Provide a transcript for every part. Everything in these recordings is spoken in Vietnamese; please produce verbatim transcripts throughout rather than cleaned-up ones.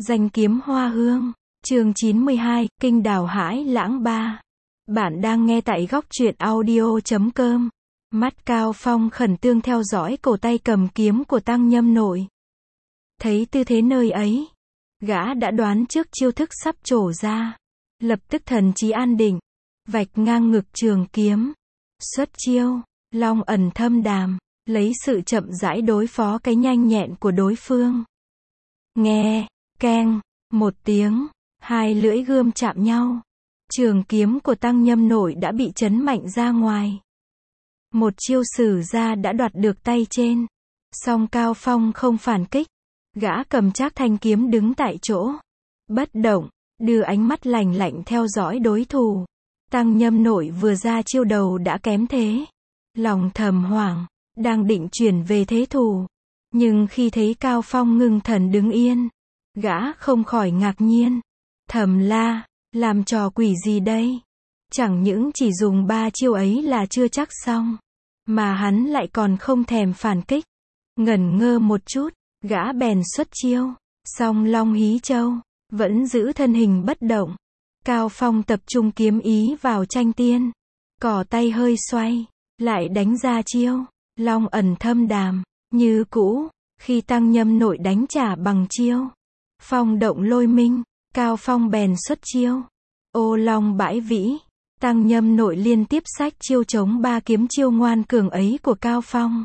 Danh kiếm hoa hương, chương chín mươi hai, Kinh đào hải lãng ba. Bạn đang nghe tại góc truyện audio chấm com. Mắt Cao Phong khẩn trương theo dõi cổ tay cầm kiếm của Tăng Nhâm Nội. Thấy tư thế nơi ấy, gã đã đoán trước chiêu thức sắp trổ ra. Lập tức thần trí an định, vạch ngang ngực trường kiếm. Xuất chiêu, long ẩn thâm đàm, lấy sự chậm rãi đối phó cái nhanh nhẹn của đối phương. Nghe, keng, một tiếng, hai lưỡi gươm chạm nhau. Trường kiếm của Tăng Nhâm Nội đã bị chấn mạnh ra ngoài. Một chiêu sử ra đã đoạt được tay trên. Song Cao Phong không phản kích. Gã cầm chác thanh kiếm đứng tại chỗ. Bất động, đưa ánh mắt lạnh lạnh theo dõi đối thủ. Tăng Nhâm Nội vừa ra chiêu đầu đã kém thế. Lòng thầm hoảng, đang định chuyển về thế thủ. Nhưng khi thấy Cao Phong ngưng thần đứng yên, gã không khỏi ngạc nhiên. Thầm la, làm trò quỷ gì đây? Chẳng những chỉ dùng ba chiêu ấy là chưa chắc xong, mà hắn lại còn không thèm phản kích. Ngẩn ngơ một chút, gã bèn xuất chiêu. Song Long Hí Châu vẫn giữ thân hình bất động. Cao Phong tập trung kiếm ý vào tranh tiên, cỏ tay hơi xoay, lại đánh ra chiêu. Long ẩn thâm đàm, như cũ, khi Tăng Nhâm Nội đánh trả bằng chiêu phong động lôi minh, Cao Phong bèn xuất chiêu. Ô long bãi vĩ, Tăng Nhâm Nội liên tiếp xách chiêu chống ba kiếm chiêu ngoan cường ấy của Cao Phong.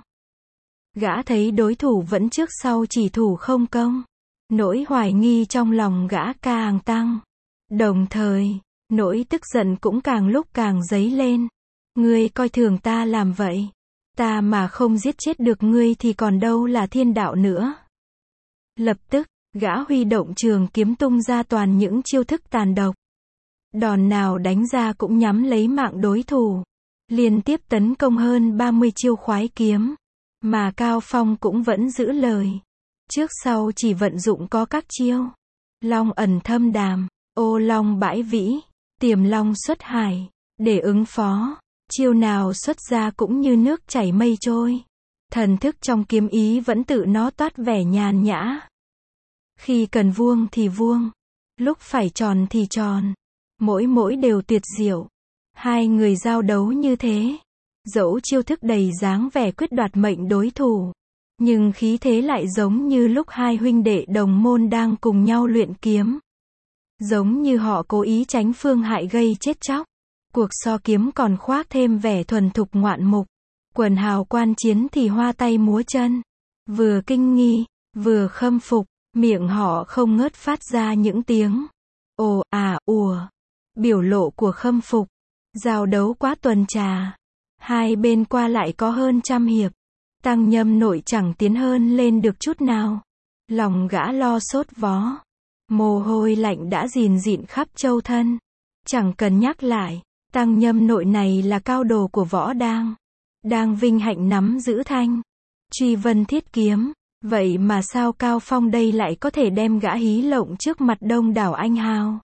Gã thấy đối thủ vẫn trước sau chỉ thủ không công. Nỗi hoài nghi trong lòng gã càng tăng. Đồng thời, nỗi tức giận cũng càng lúc càng dấy lên. Ngươi coi thường ta làm vậy. Ta mà không giết chết được ngươi thì còn đâu là thiên đạo nữa. Lập tức, gã huy động trường kiếm tung ra toàn những chiêu thức tàn độc. Đòn nào đánh ra cũng nhắm lấy mạng đối thủ. Liên tiếp tấn công hơn ba mươi chiêu khoái kiếm. Mà Cao Phong cũng vẫn giữ lời. Trước sau chỉ vận dụng có các chiêu. Long ẩn thâm đàm, ô long bãi vĩ, tiềm long xuất hải. Để ứng phó, chiêu nào xuất ra cũng như nước chảy mây trôi. Thần thức trong kiếm ý vẫn tự nó toát vẻ nhàn nhã. Khi cần vuông thì vuông, lúc phải tròn thì tròn. Mỗi mỗi đều tuyệt diệu. Hai người giao đấu như thế. Dẫu chiêu thức đầy dáng vẻ quyết đoạt mệnh đối thủ, nhưng khí thế lại giống như lúc hai huynh đệ đồng môn đang cùng nhau luyện kiếm. Giống như họ cố ý tránh phương hại gây chết chóc. Cuộc so kiếm còn khoác thêm vẻ thuần thục ngoạn mục. Quần hào quan chiến thì hoa tay múa chân. Vừa kinh nghi, vừa khâm phục. Miệng họ không ngớt phát ra những tiếng ồ à ùa. Biểu lộ của khâm phục. Giao đấu quá tuần trà. Hai bên qua lại có hơn trăm hiệp. Tăng Nhâm Nội chẳng tiến hơn lên được chút nào. Lòng gã lo sốt vó. Mồ hôi lạnh đã rìn rịn khắp châu thân. Chẳng cần nhắc lại, Tăng Nhâm Nội này là cao đồ của võ đang. Đang vinh hạnh nắm giữ thanh Truy Vân Thiết kiếm. Vậy mà sao Cao Phong đây lại có thể đem gã hí lộng trước mặt đông đảo anh hào?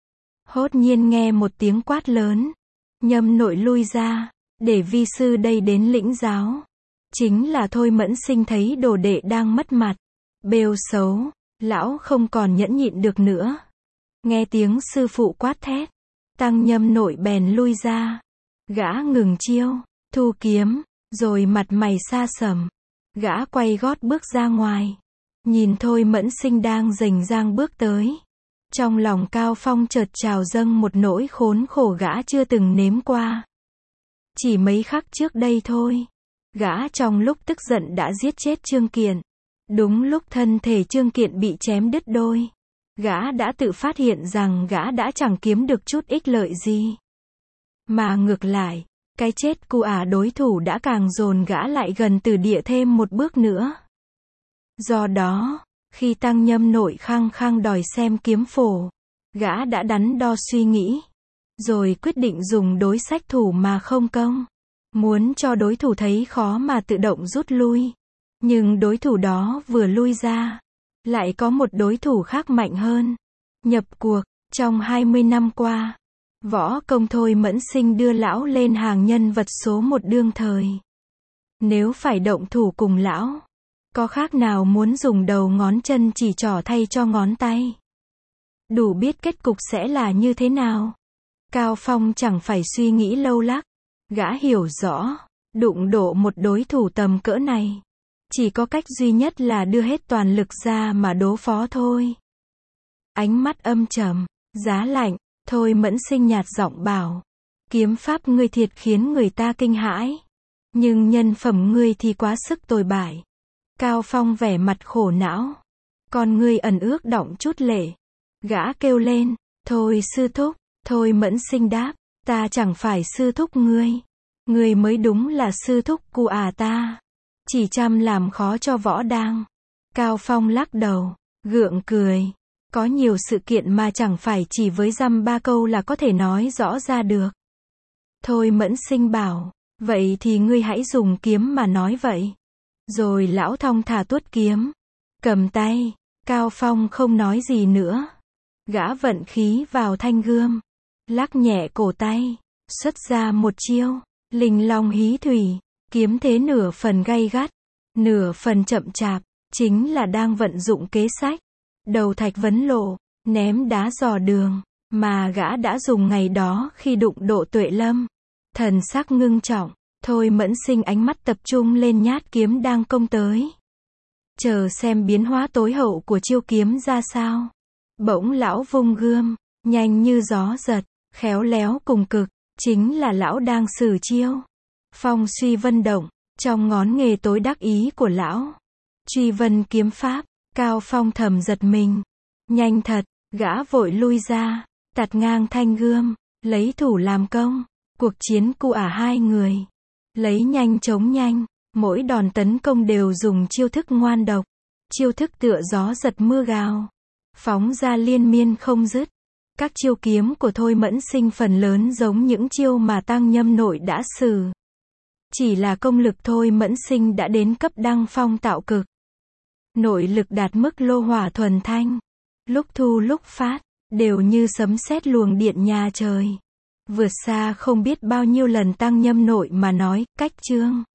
Hốt nhiên nghe một tiếng quát lớn. Nhâm Nội lui ra, để vi sư đây đến lĩnh giáo. Chính là Thôi Mẫn Sinh thấy đồ đệ đang mất mặt, bêu xấu, lão không còn nhẫn nhịn được nữa. Nghe tiếng sư phụ quát thét, Tăng Nhâm Nội bèn lui ra. Gã ngừng chiêu, thu kiếm, rồi mặt mày xa sầm. Gã quay gót bước ra ngoài. Nhìn Thôi Mẫn Sinh đang rành rang bước tới. Trong lòng Cao Phong chợt trào dâng một nỗi khốn khổ gã chưa từng nếm qua. Chỉ mấy khắc trước đây thôi, gã trong lúc tức giận đã giết chết Trương Kiện. Đúng lúc thân thể Trương Kiện bị chém đứt đôi, gã đã tự phát hiện rằng gã đã chẳng kiếm được chút ích lợi gì. Mà ngược lại, cái chết của ả đối thủ đã càng dồn gã lại gần từ địa thêm một bước nữa. Do đó, khi Tăng Nhâm Nội khăng khăng đòi xem kiếm phổ, gã đã đắn đo suy nghĩ, rồi quyết định dùng đối sách thủ mà không công. Muốn cho đối thủ thấy khó mà tự động rút lui. Nhưng đối thủ đó vừa lui ra, lại có một đối thủ khác mạnh hơn. Nhập cuộc, trong hai mươi năm qua, võ công Thôi Mẫn Sinh đưa lão lên hàng nhân vật số một đương thời. Nếu phải động thủ cùng lão, có khác nào muốn dùng đầu ngón chân chỉ trỏ thay cho ngón tay. đủ biết kết cục sẽ là như thế nào. Cao Phong chẳng phải suy nghĩ lâu lắc, gã hiểu rõ, đụng độ một đối thủ tầm cỡ này, chỉ có cách duy nhất là đưa hết toàn lực ra mà đối phó thôi. Ánh mắt âm trầm, giá lạnh, Thôi Mẫn Sinh nhạt giọng bảo, kiếm pháp ngươi thiệt khiến người ta kinh hãi, nhưng nhân phẩm ngươi thì quá sức tồi bại. Cao Phong vẻ mặt khổ não, con ngươi ẩn ước đọng chút lệ. Gã kêu lên, thôi sư thúc. Thôi Mẫn Sinh đáp, ta chẳng phải sư thúc ngươi, ngươi mới đúng là sư thúc của à ta, chỉ chăm làm khó cho võ đang. Cao Phong lắc đầu, gượng cười, có nhiều sự kiện mà chẳng phải chỉ với dăm ba câu là có thể nói rõ ra được. Thôi Mẫn Sinh bảo, vậy thì ngươi hãy dùng kiếm mà nói vậy. Rồi lão thong thả tuốt kiếm, cầm tay. Cao Phong không nói gì nữa, gã vận khí vào thanh gươm, lắc nhẹ cổ tay, xuất ra một chiêu, Linh Long hí thủy, kiếm thế nửa phần gay gắt, nửa phần chậm chạp, chính là đang vận dụng kế sách, đầu thạch vấn lộ, ném đá dò đường, mà gã đã dùng ngày đó khi đụng độ Tuệ Lâm. Thần sắc ngưng trọng, Thôi Mẫn Sinh ánh mắt tập trung lên nhát kiếm đang công tới, chờ xem biến hóa tối hậu của chiêu kiếm ra sao. Bỗng lão vung gươm, nhanh như gió giật, khéo léo cùng cực, chính là lão đang sử chiêu Phong Suy Vân Động, trong ngón nghề tối đắc ý của lão. Truy Vân kiếm pháp. Cao Phong thầm giật mình, nhanh thật, gã vội lui ra, tạt ngang thanh gươm, lấy thủ làm công. Cuộc chiến cu ả hai người, lấy nhanh chống nhanh, mỗi đòn tấn công đều dùng chiêu thức ngoan độc, chiêu thức tựa gió giật mưa gào, phóng ra liên miên không dứt. Các chiêu kiếm của Thôi Mẫn Sinh phần lớn giống những chiêu mà Tăng Nhâm Nội đã sử. Chỉ là công lực Thôi Mẫn Sinh đã đến cấp đăng phong tạo cực. Nội lực đạt mức lô hỏa thuần thanh, lúc thu lúc phát, đều như sấm sét luồng điện nhà trời. Vượt xa không biết bao nhiêu lần Tăng Nhâm Nội mà nói, cách chương.